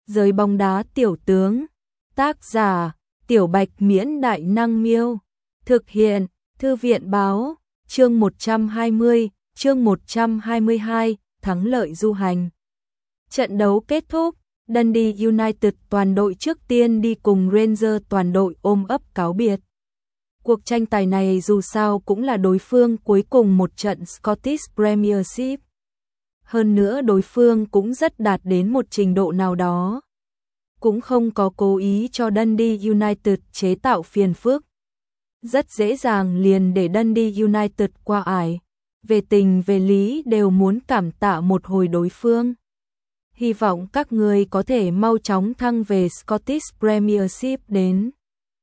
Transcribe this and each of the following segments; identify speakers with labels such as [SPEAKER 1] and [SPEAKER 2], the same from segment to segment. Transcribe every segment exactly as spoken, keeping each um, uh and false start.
[SPEAKER 1] Giới bóng đá tiểu tướng. Tác giả: Tiểu Bạch Miễn Đại Năng Miêu. Thực hiện: Thư viện Báo. Chương một trăm hai mươi, chương một trăm hai mươi hai, thắng lợi du hành. Trận đấu kết thúc, Dundee United toàn đội trước tiên đi cùng Rangers toàn đội ôm ấp cáo biệt. Cuộc tranh tài này dù sao cũng là đối phương cuối cùng một trận Scottish Premiership. Hơn nữa đối phương cũng rất đạt đến một trình độ nào đó. Cũng không có cố ý cho Dundee United chế tạo phiền phức. Rất dễ dàng liền để Dundee United qua ải. Về tình về lý đều muốn cảm tạ một hồi đối phương. Hy vọng các người có thể mau chóng thăng về Scottish Premiership đến.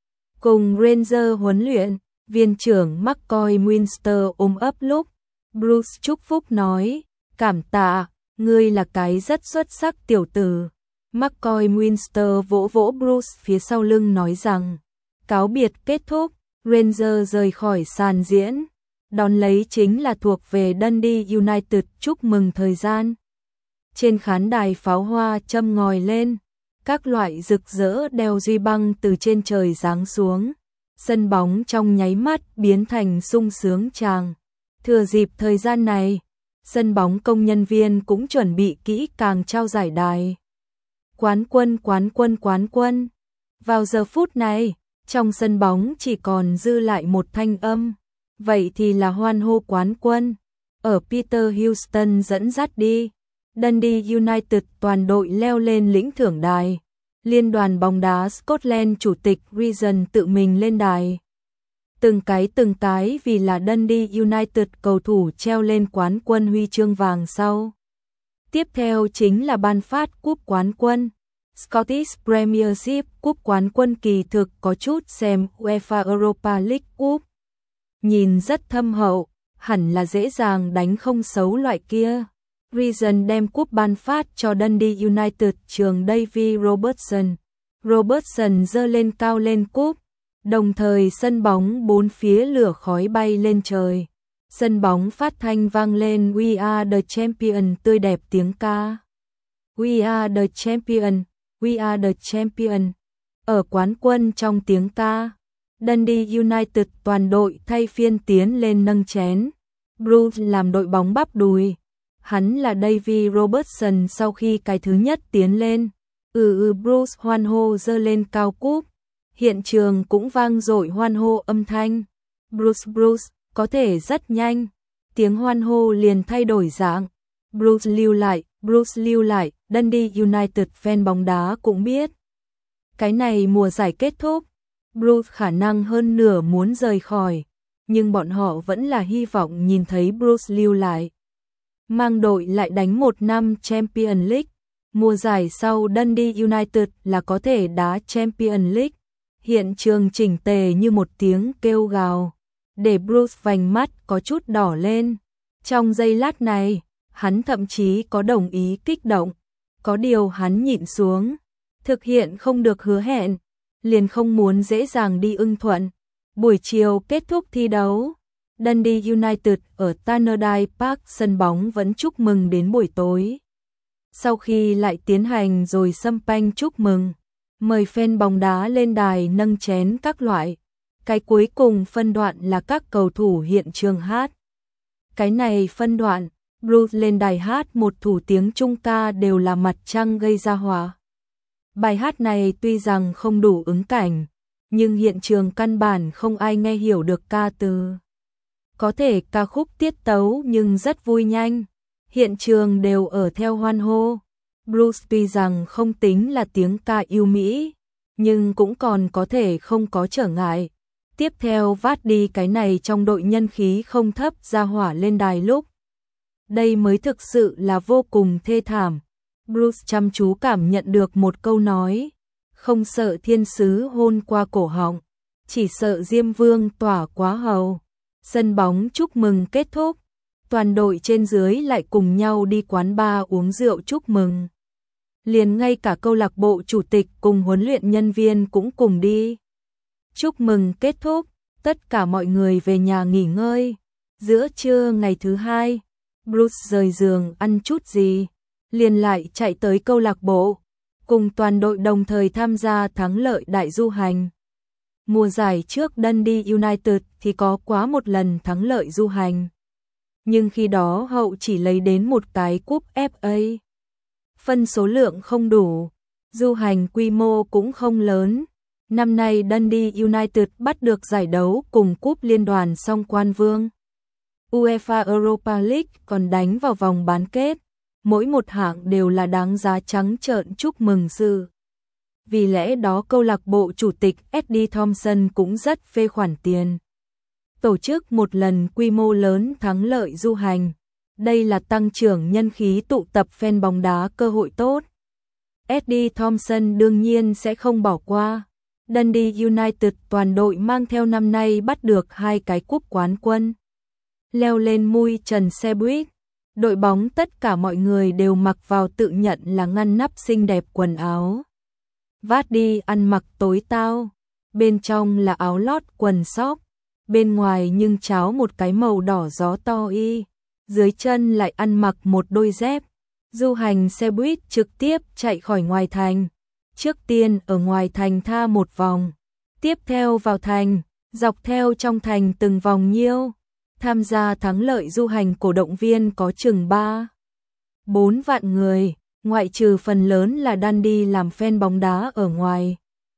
[SPEAKER 1] Cùng Rangers huấn luyện, viên trưởng McCoy Winster ôm ấp lúc. Bruce chúc phúc nói, cảm tạ, ngươi là cái rất xuất sắc tiểu tử. McCoy Winster vỗ vỗ Bruce phía sau lưng nói rằng, cáo biệt kết thúc, Rangers rời khỏi sàn diễn. Đón lấy chính là thuộc về Dundee United chúc mừng thời gian. Trên khán đài pháo hoa châm ngòi lên, các loại rực rỡ đeo duy băng từ trên trời giáng xuống. Sân bóng trong nháy mắt biến thành sung sướng tràng. Thừa dịp thời gian này, sân bóng công nhân viên cũng chuẩn bị kỹ càng trao giải đài. Quán quân, quán quân, quán quân. Vào giờ phút này, trong sân bóng chỉ còn dư lại một thanh âm. Vậy thì là hoan hô quán quân. Ở Peter Houston dẫn dắt đi, Dundee United toàn đội leo lên lĩnh thưởng đài. Liên đoàn bóng đá Scotland chủ tịch Reason tự mình lên đài. Từng cái từng cái vì là Dundee United cầu thủ treo lên quán quân huy chương vàng sau. Tiếp theo chính là ban phát cúp quán quân. Scottish Premiership cúp quán quân kỳ thực có chút xem UEFA Europa League Cup. Nhìn rất thâm hậu, hẳn là dễ dàng đánh không xấu loại kia. Reason đem cúp ban phát cho Dundee United trường Davy Robertson. Robertson giơ lên cao lên cúp, đồng thời sân bóng bốn phía lửa khói bay lên trời. Sân bóng phát thanh vang lên We are the champion tươi đẹp tiếng ca. We are the champion, we are the champion. Ở quán quân trong tiếng ca, Dundee United toàn đội thay phiên tiến lên nâng chén. Bruce làm đội bóng bắp đùi. Hắn là Davy Robertson sau khi cái thứ nhất tiến lên. Ừ ừ Bruce hoan hô giơ lên cao cúp. Hiện trường cũng vang dội hoan hô âm thanh. Bruce Bruce, có thể rất nhanh. Tiếng hoan hô liền thay đổi dạng. Bruce lưu lại, Bruce lưu lại, Dundee United fan bóng đá cũng biết. Cái này mùa giải kết thúc, Bruce khả năng hơn nửa muốn rời khỏi. Nhưng bọn họ vẫn là hy vọng nhìn thấy Bruce lưu lại. Mang đội lại đánh một năm Champions League. Mùa giải sau Dundee United là có thể đá Champions League. Hiện trường chỉnh tề như một tiếng kêu gào, để Bruce vành mắt có chút đỏ lên. Trong giây lát này, hắn thậm chí có đồng ý kích động. Có điều hắn nhịn xuống, thực hiện không được hứa hẹn, liền không muốn dễ dàng đi ưng thuận. Buổi chiều kết thúc thi đấu, Dundee United ở Tannadice Park sân bóng vẫn chúc mừng đến buổi tối. Sau khi lại tiến hành rồi sâm panh chúc mừng, mời fan bóng đá lên đài nâng chén các loại. Cái cuối cùng phân đoạn là các cầu thủ hiện trường hát. Cái này phân đoạn, Bruce lên đài hát một thủ tiếng Trung ca đều là mặt trăng gây ra hỏa. Bài hát này tuy rằng không đủ ứng cảnh, nhưng hiện trường căn bản không ai nghe hiểu được ca từ. Có thể ca khúc tiết tấu nhưng rất vui nhanh. Hiện trường đều ở theo hoan hô. Bruce tuy rằng không tính là tiếng ca yêu Mỹ, nhưng cũng còn có thể không có trở ngại. Tiếp theo vát đi cái này trong đội nhân khí không thấp ra hỏa lên đài lúc. Đây mới thực sự là vô cùng thê thảm. Bruce chăm chú cảm nhận được một câu nói. Không sợ thiên sứ hôn qua cổ họng, chỉ sợ Diêm Vương tỏa quá hầu. Sân bóng chúc mừng kết thúc. Toàn đội trên dưới lại cùng nhau đi quán bar uống rượu chúc mừng. Liền ngay cả câu lạc bộ chủ tịch cùng huấn luyện nhân viên cũng cùng đi. Chúc mừng kết thúc, tất cả mọi người về nhà nghỉ ngơi. Giữa trưa ngày thứ hai, Bruce rời giường ăn chút gì, liền lại chạy tới câu lạc bộ. cùng toàn đội đồng thời tham gia thắng lợi đại du hành. Mùa giải trước Dundee United thì có quá một lần thắng lợi du hành. Nhưng khi đó Hậu chỉ lấy đến một cái cúp ép a. Phân số lượng không đủ, du hành quy mô cũng không lớn. Năm nay Dundee United bắt được giải đấu cùng cúp liên đoàn song quan vương. UEFA Europa League còn đánh vào vòng bán kết. Mỗi một hạng đều là đáng giá trắng trợn chúc mừng sự. Vì lẽ đó câu lạc bộ chủ tịch Eddie Thompson cũng rất phê khoản tiền. Tổ chức một lần quy mô lớn thắng lợi du hành. Đây là tăng trưởng nhân khí tụ tập fan bóng đá cơ hội tốt. Eddie Thompson đương nhiên sẽ không bỏ qua. Dundee United toàn đội mang theo năm nay bắt được hai cái cúp quán quân. Leo lên mui trần xe buýt. Đội bóng tất cả mọi người đều mặc vào tự nhận là ngăn nắp xinh đẹp quần áo. Vát đi ăn mặc tối tao. Bên trong là áo lót quần sóc. Bên ngoài nhưng cháo một cái màu đỏ gió to y. Dưới chân lại ăn mặc một đôi dép. Du hành xe buýt trực tiếp chạy khỏi ngoài thành. Trước tiên ở ngoài thành tha một vòng. Tiếp theo vào thành, dọc theo trong thành từng vòng nhiêu. Tham gia thắng lợi du hành cổ động viên có chừng ba, bốn vạn người, ngoại trừ phần lớn là Dundee làm fan bóng đá ở ngoài.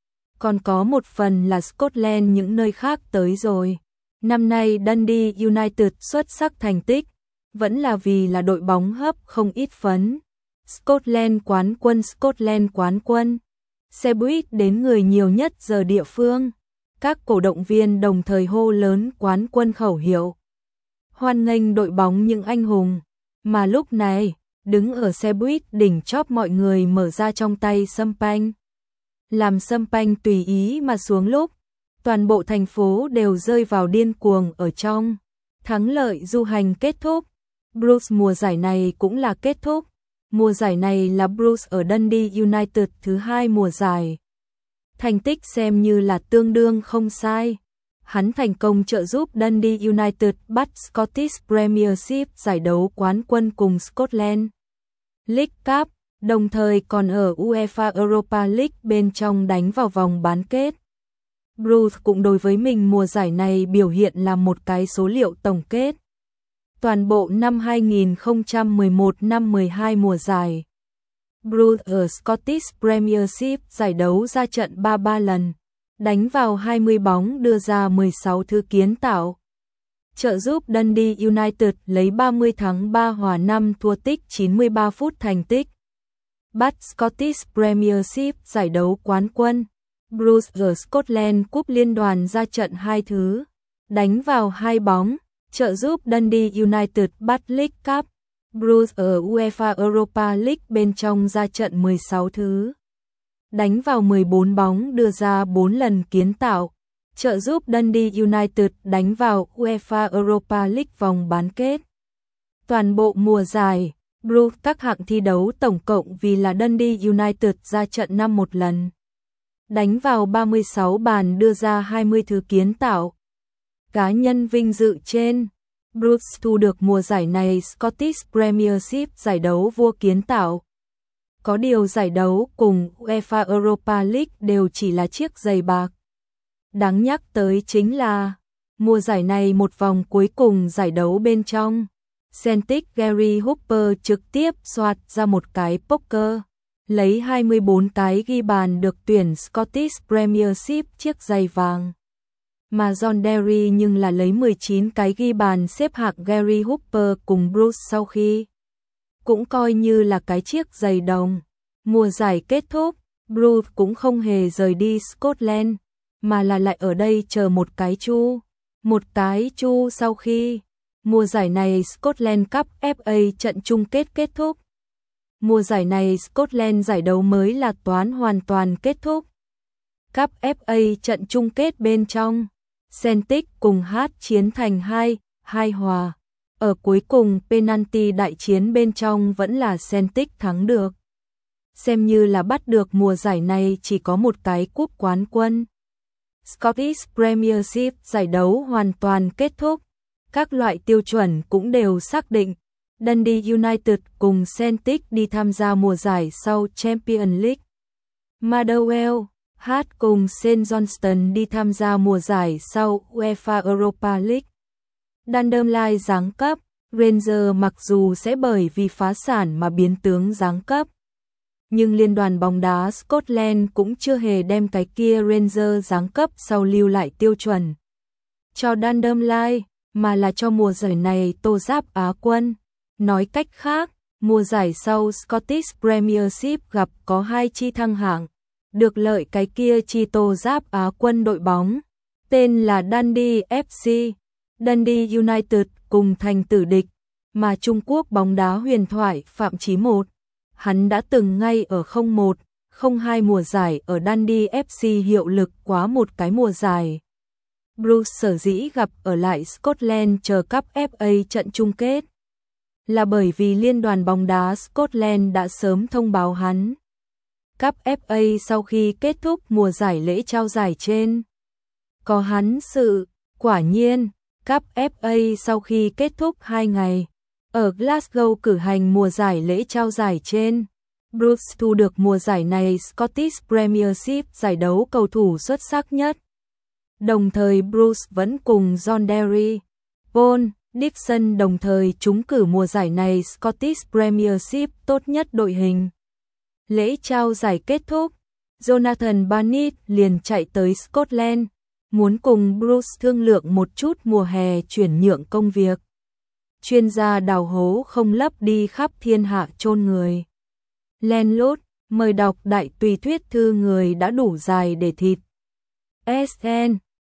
[SPEAKER 1] Còn có một phần là Scotland những nơi khác tới rồi. Năm nay Dundee United xuất sắc thành tích, vẫn là vì là đội bóng hấp không ít phấn. Scotland quán quân Scotland quán quân. Xe buýt đến người nhiều nhất giờ địa phương. Các cổ động viên đồng thời hô lớn quán quân khẩu hiệu. Hoan nghênh đội bóng những anh hùng. Mà lúc này, đứng ở xe buýt đỉnh chóp mọi người mở ra trong tay sâm panh. Làm sâm panh tùy ý mà xuống lúc. Toàn bộ thành phố đều rơi vào điên cuồng ở trong. Thắng lợi du hành kết thúc. Bruce mùa giải này cũng là kết thúc. Mùa giải này là Bruce ở Dundee United thứ hai mùa giải. Thành tích xem như là tương đương không sai. Hắn thành công trợ giúp Dundee United bắt Scottish Premiership giải đấu quán quân cùng Scotland League Cup, đồng thời còn ở UEFA Europa League bên trong đánh vào vòng bán kết. Bruce cũng đối với mình mùa giải này biểu hiện là một cái số liệu tổng kết. Toàn bộ năm hai nghìn không trăm mười một năm mười hai mùa giải, Bruce ở Scottish Premiership giải đấu ra trận ba mươi ba lần, đánh vào hai mươi bóng đưa ra mười sáu thứ kiến tạo. Trợ giúp Dundee United lấy ba mươi thắng ba hòa năm thua tích chín mươi ba phút thành tích. Bắt Scottish Premiership giải đấu quán quân. Bruce ở Scotland Cup liên đoàn ra trận hai thứ, đánh vào hai bóng, trợ giúp Dundee United bắt League Cup. Bruce ở UEFA Europa League bên trong ra trận mười sáu thứ, đánh vào mười bốn bóng đưa ra bốn lần kiến tạo, trợ giúp Dundee United đánh vào UEFA Europa League vòng bán kết. Toàn bộ mùa giải, Bruce các hạng thi đấu tổng cộng vì là Dundee United ra trận năm một lần, đánh vào ba mươi sáu bàn đưa ra hai mươi thứ kiến tạo. Cá nhân vinh dự trên, Bruce thu được mùa giải này Scottish Premiership giải đấu vua kiến tạo. Có điều giải đấu cùng UEFA Europa League đều chỉ là chiếc giày bạc. Đáng nhắc tới chính là, mùa giải này một vòng cuối cùng giải đấu bên trong, Celtic Gary Hooper trực tiếp soạt ra một cái poker, lấy hai mươi bốn cái ghi bàn được tuyển Scottish Premiership chiếc giày vàng. Mà John Derry nhưng là lấy mười chín cái ghi bàn xếp hạng Gary Hooper cùng Bruce sau khi. Cũng coi như là cái chiếc giày đồng. Mùa giải kết thúc, Bruce cũng không hề rời đi Scotland, mà là lại ở đây chờ một cái chu. Một cái chu sau khi mùa giải này Scotland Cup ép a trận chung kết kết thúc. Mùa giải này Scotland giải đấu mới là toán hoàn toàn kết thúc. Cup ép a trận chung kết bên trong, Celtic cùng hát chiến thành hai hai hòa. Ở cuối cùng penalty đại chiến bên trong vẫn là Celtic thắng được. Xem như là bắt được mùa giải này chỉ có một cái cúp quán quân. Scottish Premiership giải đấu hoàn toàn kết thúc. Các loại tiêu chuẩn cũng đều xác định. Dundee United cùng Celtic đi tham gia mùa giải sau Champions League. Motherwell, hát cùng Saint Johnstone đi tham gia mùa giải sau UEFA Europa League. Dundermline giáng cấp, Rangers mặc dù sẽ bởi vì phá sản mà biến tướng giáng cấp. Nhưng Liên đoàn bóng đá Scotland cũng chưa hề đem cái kia Rangers giáng cấp sau lưu lại tiêu chuẩn cho Dundermline, mà là cho mùa giải này tô giáp Á quân. Nói cách khác, mùa giải sau Scottish Premiership gặp có hai chi thăng hạng, được lợi cái kia chi tô giáp Á quân đội bóng, tên là Dundee ép xê, Dundee United cùng thành tử địch, mà Trung Quốc bóng đá huyền thoại Phạm Chí Một. Hắn đã từng ngay ở không một, không hai mùa giải ở Dundee ép xê hiệu lực quá một cái mùa giải. Bruce sở dĩ gặp ở lại Scotland chờ cúp ép a trận chung kết là bởi vì Liên đoàn bóng đá Scotland đã sớm thông báo hắn. Cúp ép a sau khi kết thúc mùa giải lễ trao giải trên có hắn sự, quả nhiên, cúp ép a sau khi kết thúc hai ngày ở Glasgow cử hành mùa giải lễ trao giải trên, Bruce thu được mùa giải này Scottish Premiership, giải đấu cầu thủ xuất sắc nhất. Đồng thời Bruce vẫn cùng John Derry, Paul Dixon đồng thời trúng cử mùa giải này Scottish Premiership tốt nhất đội hình. Lễ trao giải kết thúc, Jonathan Barnett liền chạy tới Scotland, muốn cùng Bruce thương lượng một chút mùa hè chuyển nhượng công việc. Chuyên gia đào hố không lấp đi khắp thiên hạ chôn người. Landlord, mời đọc đại tùy thuyết thư người đã đủ dài để thịt. ét en